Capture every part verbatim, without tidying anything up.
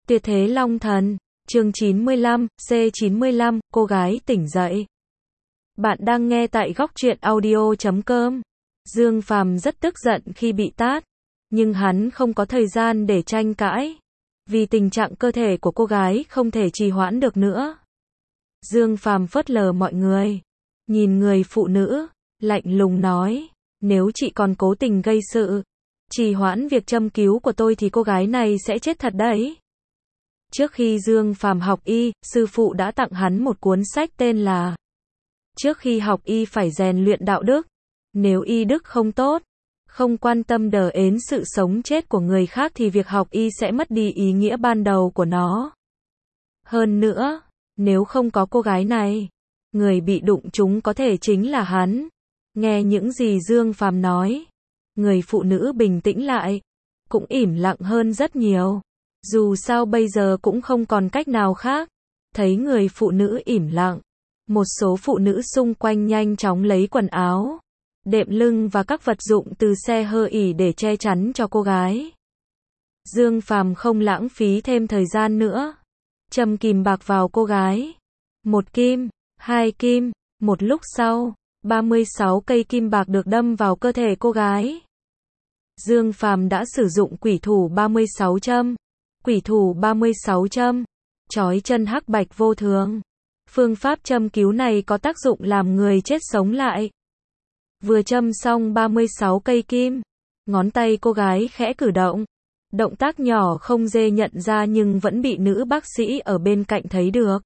Tuyệt thế Long Thần, chương chín mươi lăm, C chín mươi lăm, cô gái tỉnh dậy. Bạn đang nghe tại góc truyện audio chấm com. Dương Phàm rất tức giận khi bị tát, nhưng hắn không có thời gian để tranh cãi, vì tình trạng cơ thể của cô gái không thể trì hoãn được nữa. Dương Phàm phớt lờ mọi người, nhìn người phụ nữ, lạnh lùng nói, nếu chị còn cố tình gây sự, trì hoãn việc châm cứu của tôi thì cô gái này sẽ chết thật đấy. Trước khi Dương Phàm học y, sư phụ đã tặng hắn một cuốn sách tên là Trước khi học y phải rèn luyện đạo đức. Nếu y đức không tốt, không quan tâm đờ ến sự sống chết của người khác thì việc học y sẽ mất đi ý nghĩa ban đầu của nó. Hơn nữa, nếu không có cô gái này, người bị đụng trúng có thể chính là hắn. Nghe những gì Dương Phàm nói, người phụ nữ bình tĩnh lại, cũng ỉm lặng hơn rất nhiều. Dù sao bây giờ cũng không còn cách nào khác. Thấy người phụ nữ ỉm lặng, một số phụ nữ xung quanh nhanh chóng lấy quần áo, đệm lưng và các vật dụng từ xe hơi ỉ để che chắn cho cô gái. Dương Phàm không lãng phí thêm thời gian nữa, châm kìm bạc vào cô gái. Một kim, hai kim, một lúc sau, ba mươi sáu cây kim bạc được đâm vào cơ thể cô gái. Dương Phàm đã sử dụng quỷ thủ ba mươi sáu châm. Quỷ thủ ba mươi sáu châm, chói chân hắc bạch vô thường. Phương pháp châm cứu này có tác dụng làm người chết sống lại. Vừa châm xong ba mươi sáu cây kim, ngón tay cô gái khẽ cử động. Động tác nhỏ không dễ nhận ra nhưng vẫn bị nữ bác sĩ ở bên cạnh thấy được.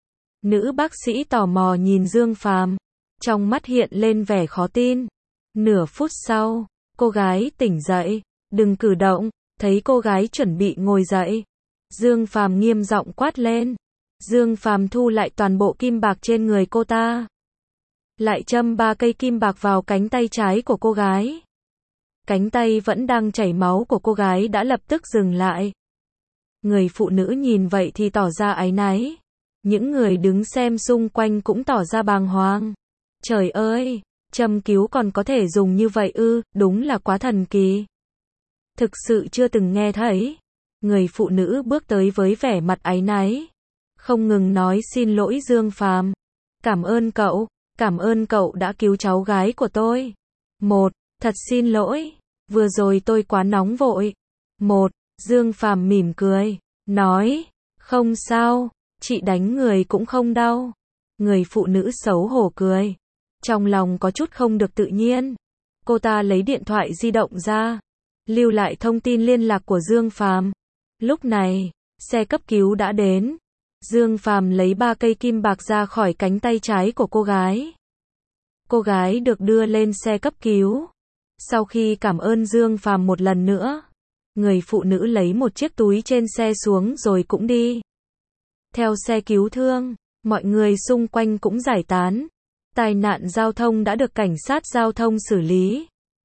Nữ bác sĩ tò mò nhìn Dương Phàm, trong mắt hiện lên vẻ khó tin. Nửa phút sau, cô gái tỉnh dậy, đừng cử động. Thấy cô gái chuẩn bị ngồi dậy, Dương Phàm nghiêm giọng quát lên. Dương Phàm thu lại toàn bộ kim bạc trên người cô ta, lại châm ba cây kim bạc vào cánh tay trái của cô gái. Cánh tay vẫn đang chảy máu của cô gái đã lập tức dừng lại. Người phụ nữ nhìn vậy thì tỏ ra áy náy. Những người đứng xem xung quanh cũng tỏ ra bàng hoàng. Trời ơi, châm cứu còn có thể dùng như vậy ư, đúng là quá thần kỳ. Thực sự chưa từng nghe thấy. Người phụ nữ bước tới với vẻ mặt áy náy, không ngừng nói xin lỗi Dương Phàm. Cảm ơn cậu, cảm ơn cậu đã cứu cháu gái của tôi. Một, thật xin lỗi, vừa rồi tôi quá nóng vội. Một, Dương Phàm mỉm cười, nói, không sao, chị đánh người cũng không đau. Người phụ nữ xấu hổ cười, trong lòng có chút không được tự nhiên. Cô ta lấy điện thoại di động ra, lưu lại thông tin liên lạc của Dương Phàm. Lúc này, xe cấp cứu đã đến. Dương Phàm lấy ba cây kim bạc ra khỏi cánh tay trái của cô gái. Cô gái được đưa lên xe cấp cứu. Sau khi cảm ơn Dương Phàm một lần nữa, người phụ nữ lấy một chiếc túi trên xe xuống rồi cũng đi theo xe cứu thương. Mọi người xung quanh cũng giải tán. Tai nạn giao thông đã được cảnh sát giao thông xử lý.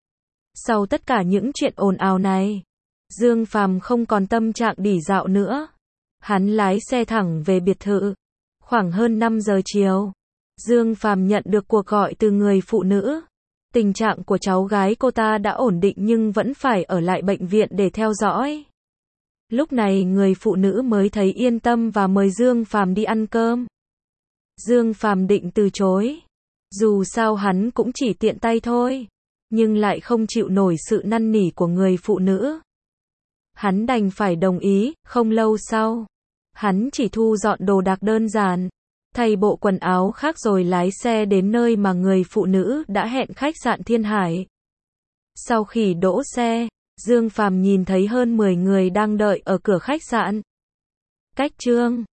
Sau tất cả những chuyện ồn ào này, Dương Phàm không còn tâm trạng đỉ dạo nữa. Hắn lái xe thẳng về biệt thự. Khoảng hơn năm giờ chiều, Dương Phàm nhận được cuộc gọi từ người phụ nữ. Tình trạng của cháu gái cô ta đã ổn định nhưng vẫn phải ở lại bệnh viện để theo dõi. Lúc này người phụ nữ mới thấy yên tâm và mời Dương Phàm đi ăn cơm. Dương Phàm định từ chối. Dù sao hắn cũng chỉ tiện tay thôi, nhưng lại không chịu nổi sự năn nỉ của người phụ nữ. Hắn đành phải đồng ý. Không lâu sau, hắn chỉ thu dọn đồ đạc đơn giản, thay bộ quần áo khác rồi lái xe đến nơi mà người phụ nữ đã hẹn, khách sạn Thiên Hải. Sau khi đỗ xe, Dương Phàm nhìn thấy hơn mười người đang đợi ở cửa khách sạn. Cách Trương